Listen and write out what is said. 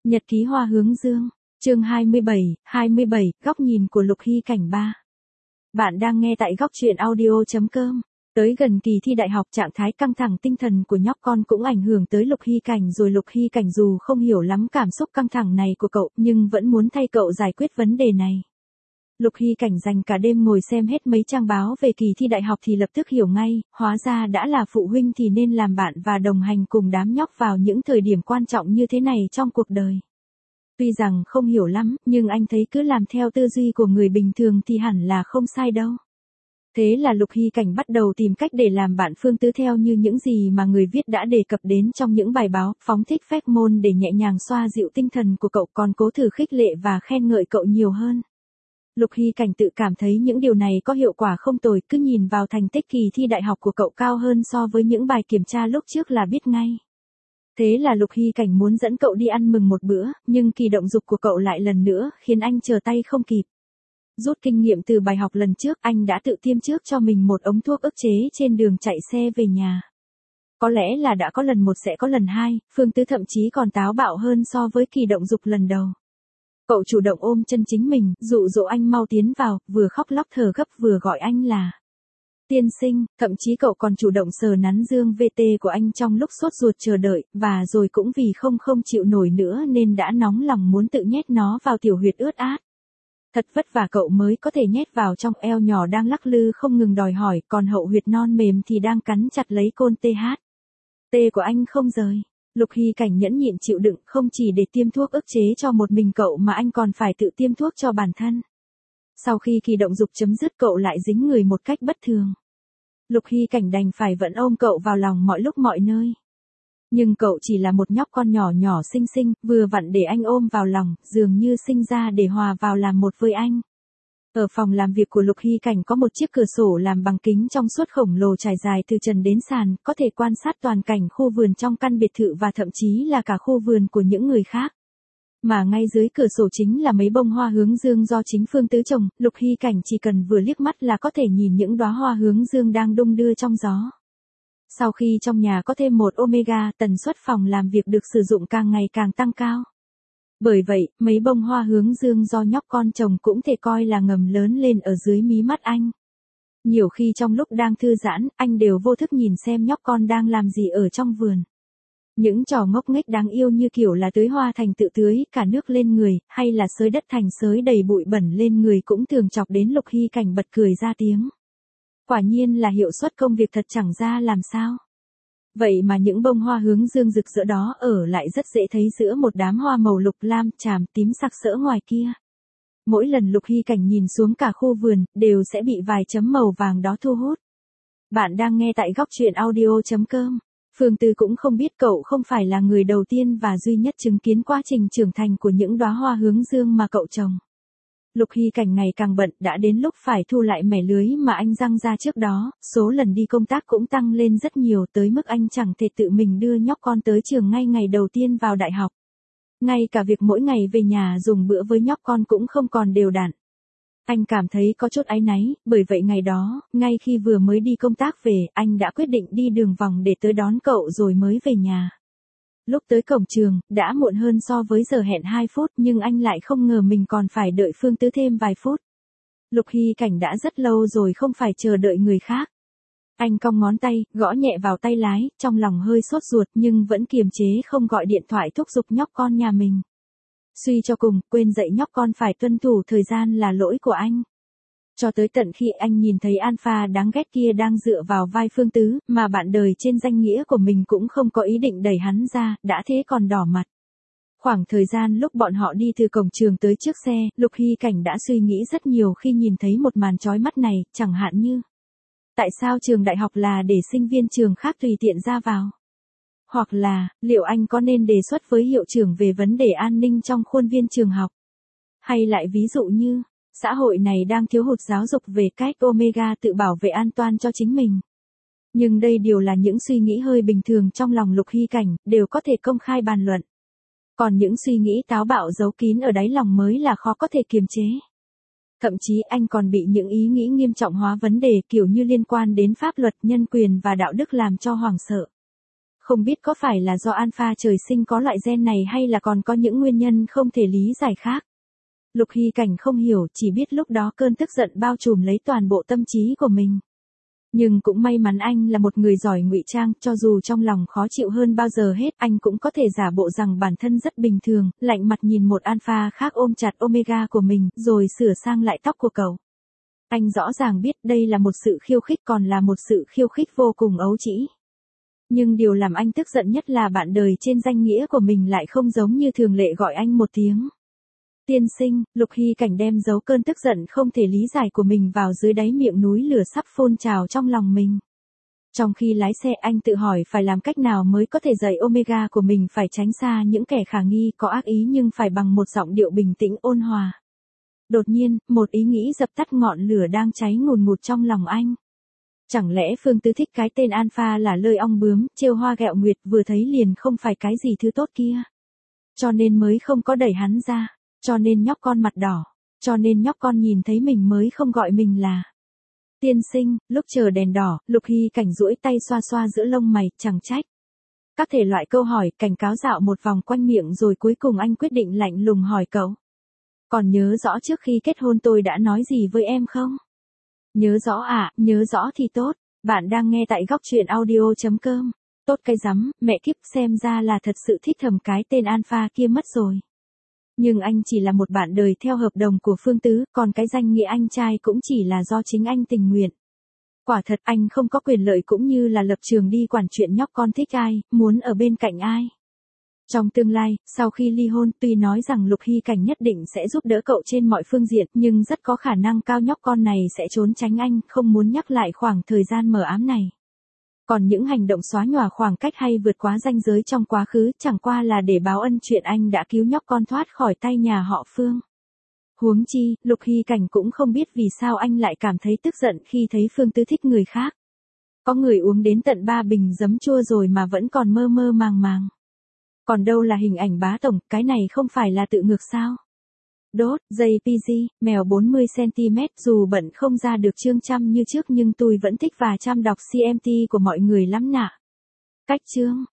Nhật ký hoa hướng dương, chương 27, góc nhìn của Lục Hy Cảnh 3. Bạn đang nghe tại góc truyện audio.com. Tới gần kỳ thi đại học, trạng thái căng thẳng tinh thần của nhóc con cũng ảnh hưởng tới Lục Hy Cảnh rồi. Lục Hy Cảnh dù không hiểu lắm cảm xúc căng thẳng này của cậu, nhưng vẫn muốn thay cậu giải quyết vấn đề này. Lục Hy Cảnh dành cả đêm ngồi xem hết mấy trang báo về kỳ thi đại học thì lập tức hiểu ngay, hóa ra đã là phụ huynh thì nên làm bạn và đồng hành cùng đám nhóc vào những thời điểm quan trọng như thế này trong cuộc đời. Tuy rằng không hiểu lắm, nhưng anh thấy cứ làm theo tư duy của người bình thường thì hẳn là không sai đâu. Thế là Lục Hy Cảnh bắt đầu tìm cách để làm bạn Phương Tứ theo như những gì mà người viết đã đề cập đến trong những bài báo, phóng thích phét môn để nhẹ nhàng xoa dịu tinh thần của cậu, còn cố thử khích lệ và khen ngợi cậu nhiều hơn. Lục Hy Cảnh tự cảm thấy những điều này có hiệu quả không tồi, cứ nhìn vào thành tích kỳ thi đại học của cậu cao hơn so với những bài kiểm tra lúc trước là biết ngay. Thế là Lục Hy Cảnh muốn dẫn cậu đi ăn mừng một bữa, nhưng kỳ động dục của cậu lại lần nữa khiến anh chờ tay không kịp. Rút kinh nghiệm từ bài học lần trước, anh đã tự tiêm trước cho mình một ống thuốc ức chế trên đường chạy xe về nhà. Có lẽ là đã có lần một sẽ có lần hai, Phương Tứ thậm chí còn táo bạo hơn so với kỳ động dục lần đầu. Cậu chủ động ôm chân chính mình, dụ dỗ anh mau tiến vào, vừa khóc lóc thở gấp vừa gọi anh là tiên sinh, thậm chí cậu còn chủ động sờ nắn dương VT của anh trong lúc sốt ruột chờ đợi, và rồi cũng vì không chịu nổi nữa nên đã nóng lòng muốn tự nhét nó vào tiểu huyệt ướt át. Thật vất vả cậu mới có thể nhét vào trong eo nhỏ đang lắc lư không ngừng đòi hỏi, còn hậu huyệt non mềm thì đang cắn chặt lấy côn TH. T của anh không rời. Lục Hy Cảnh nhẫn nhịn chịu đựng, không chỉ để tiêm thuốc ức chế cho một mình cậu mà anh còn phải tự tiêm thuốc cho bản thân. Sau khi kỳ động dục chấm dứt cậu lại dính người một cách bất thường. Lục Hy Cảnh đành phải vẫn ôm cậu vào lòng mọi lúc mọi nơi. Nhưng cậu chỉ là một nhóc con nhỏ xinh xinh, vừa vặn để anh ôm vào lòng, dường như sinh ra để hòa vào làm một với anh. Ở phòng làm việc của Lục Hy Cảnh có một chiếc cửa sổ làm bằng kính trong suốt khổng lồ trải dài từ trần đến sàn, có thể quan sát toàn cảnh khu vườn trong căn biệt thự và thậm chí là cả khu vườn của những người khác. Mà ngay dưới cửa sổ chính là mấy bông hoa hướng dương do chính Phương Tứ trồng, Lục Hy Cảnh chỉ cần vừa liếc mắt là có thể nhìn những đóa hoa hướng dương đang đung đưa trong gió. Sau khi trong nhà có thêm một Omega, tần suất phòng làm việc được sử dụng càng ngày càng tăng cao. Bởi vậy, mấy bông hoa hướng dương do nhóc con trồng cũng thể coi là ngầm lớn lên ở dưới mí mắt anh. Nhiều khi trong lúc đang thư giãn, anh đều vô thức nhìn xem nhóc con đang làm gì ở trong vườn. Những trò ngốc nghếch đáng yêu như kiểu là tưới hoa thành tự tưới cả nước lên người, hay là xới đất thành xới đầy bụi bẩn lên người cũng thường chọc đến Lục Hy Cảnh bật cười ra tiếng. Quả nhiên là hiệu suất công việc thật chẳng ra làm sao. Vậy mà những bông hoa hướng dương rực rỡ đó ở lại rất dễ thấy giữa một đám hoa màu lục lam, chàm, tím sặc sỡ ngoài kia. Mỗi lần Lục Hy Cảnh nhìn xuống cả khu vườn, đều sẽ bị vài chấm màu vàng đó thu hút. Bạn đang nghe tại góc truyện audio.com. Phương Tứ cũng không biết cậu không phải là người đầu tiên và duy nhất chứng kiến quá trình trưởng thành của những đóa hoa hướng dương mà cậu trồng. Lục Hy Cảnh ngày càng bận, đã đến lúc phải thu lại mẻ lưới mà anh giăng ra trước đó, số lần đi công tác cũng tăng lên rất nhiều tới mức anh chẳng thể tự mình đưa nhóc con tới trường ngay ngày đầu tiên vào đại học. Ngay cả việc mỗi ngày về nhà dùng bữa với nhóc con cũng không còn đều đặn. Anh cảm thấy có chút áy náy, bởi vậy ngày đó, ngay khi vừa mới đi công tác về, anh đã quyết định đi đường vòng để tới đón cậu rồi mới về nhà. Lúc tới cổng trường, đã muộn hơn so với giờ hẹn 2 phút nhưng anh lại không ngờ mình còn phải đợi Phương Tứ thêm vài phút. Lục Hy Cảnh đã rất lâu rồi không phải chờ đợi người khác. Anh cong ngón tay, gõ nhẹ vào tay lái, trong lòng hơi sốt ruột nhưng vẫn kiềm chế không gọi điện thoại thúc giục nhóc con nhà mình. Suy cho cùng, quên dạy nhóc con phải tuân thủ thời gian là lỗi của anh. Cho tới tận khi anh nhìn thấy Alpha đáng ghét kia đang dựa vào vai Phương Tứ, mà bạn đời trên danh nghĩa của mình cũng không có ý định đẩy hắn ra, đã thế còn đỏ mặt. Khoảng thời gian lúc bọn họ đi từ cổng trường tới trước xe, Lục Hy Cảnh đã suy nghĩ rất nhiều khi nhìn thấy một màn chói mắt này, chẳng hạn như tại sao trường đại học là để sinh viên trường khác tùy tiện ra vào? Hoặc là, liệu anh có nên đề xuất với hiệu trưởng về vấn đề an ninh trong khuôn viên trường học? Hay lại ví dụ như, xã hội này đang thiếu hụt giáo dục về cách Omega tự bảo vệ an toàn cho chính mình. Nhưng đây đều là những suy nghĩ hơi bình thường trong lòng Lục Hy Cảnh, đều có thể công khai bàn luận. Còn những suy nghĩ táo bạo giấu kín ở đáy lòng mới là khó có thể kiềm chế. Thậm chí anh còn bị những ý nghĩ nghiêm trọng hóa vấn đề kiểu như liên quan đến pháp luật, nhân quyền và đạo đức làm cho hoảng sợ. Không biết có phải là do alpha trời sinh có loại gen này hay là còn có những nguyên nhân không thể lý giải khác. Lục Hy Cảnh không hiểu, chỉ biết lúc đó cơn tức giận bao trùm lấy toàn bộ tâm trí của mình. Nhưng cũng may mắn anh là một người giỏi ngụy trang, cho dù trong lòng khó chịu hơn bao giờ hết, anh cũng có thể giả bộ rằng bản thân rất bình thường, lạnh mặt nhìn một alpha khác ôm chặt omega của mình, rồi sửa sang lại tóc của cậu. Anh rõ ràng biết đây là một sự khiêu khích, còn là một sự khiêu khích vô cùng ấu trĩ. Nhưng điều làm anh tức giận nhất là bạn đời trên danh nghĩa của mình lại không giống như thường lệ gọi anh một tiếng tiên sinh. Lục Hy Cảnh đem giấu cơn tức giận không thể lý giải của mình vào dưới đáy miệng núi lửa sắp phun trào trong lòng mình. Trong khi lái xe, anh tự hỏi phải làm cách nào mới có thể dạy omega của mình phải tránh xa những kẻ khả nghi có ác ý, nhưng phải bằng một giọng điệu bình tĩnh ôn hòa. Đột nhiên, một ý nghĩ dập tắt ngọn lửa đang cháy ngùn ngụt trong lòng anh. Chẳng lẽ Phương Tứ thích cái tên alpha là lơi ong bướm, trêu hoa ghẹo nguyệt, vừa thấy liền không phải cái gì thứ tốt kia. Cho nên mới không có đẩy hắn ra. Cho nên nhóc con mặt đỏ. Cho nên nhóc con nhìn thấy mình mới không gọi mình là tiên sinh. Lúc chờ đèn đỏ, Lục Hy Cảnh duỗi tay xoa xoa giữa lông mày, chẳng trách. Các thể loại câu hỏi, cảnh cáo dạo một vòng quanh miệng rồi cuối cùng anh quyết định lạnh lùng hỏi cậu. Còn nhớ rõ trước khi kết hôn tôi đã nói gì với em không? Nhớ rõ ạ, nhớ rõ thì tốt. Bạn đang nghe tại góc truyện audio.com. Tốt cái rắm, mẹ kiếp, xem ra là thật sự thích thầm cái tên alpha kia mất rồi. Nhưng anh chỉ là một bạn đời theo hợp đồng của Phương Tứ, còn cái danh nghĩa anh trai cũng chỉ là do chính anh tình nguyện. Quả thật anh không có quyền lợi cũng như là lập trường đi quản chuyện nhóc con thích ai, muốn ở bên cạnh ai. Trong tương lai, sau khi ly hôn, tuy nói rằng Lục Hy Cảnh nhất định sẽ giúp đỡ cậu trên mọi phương diện, nhưng rất có khả năng cao nhóc con này sẽ trốn tránh anh, không muốn nhắc lại khoảng thời gian mờ ám này. Còn những hành động xóa nhòa khoảng cách hay vượt quá ranh giới trong quá khứ chẳng qua là để báo ân chuyện anh đã cứu nhóc con thoát khỏi tay nhà họ Phương. Huống chi, Lục Hy Cảnh cũng không biết vì sao anh lại cảm thấy tức giận khi thấy Phương Tứ thích người khác. Có người uống đến tận 3 bình giấm chua rồi mà vẫn còn mơ mơ màng màng. Còn đâu là hình ảnh bá tổng, cái này không phải là tự ngược sao? Đốt, JPG, mèo 40cm, dù bận không ra được chương trăm như trước nhưng tôi vẫn thích và chăm đọc CMT của mọi người lắm nạ. Cách chương.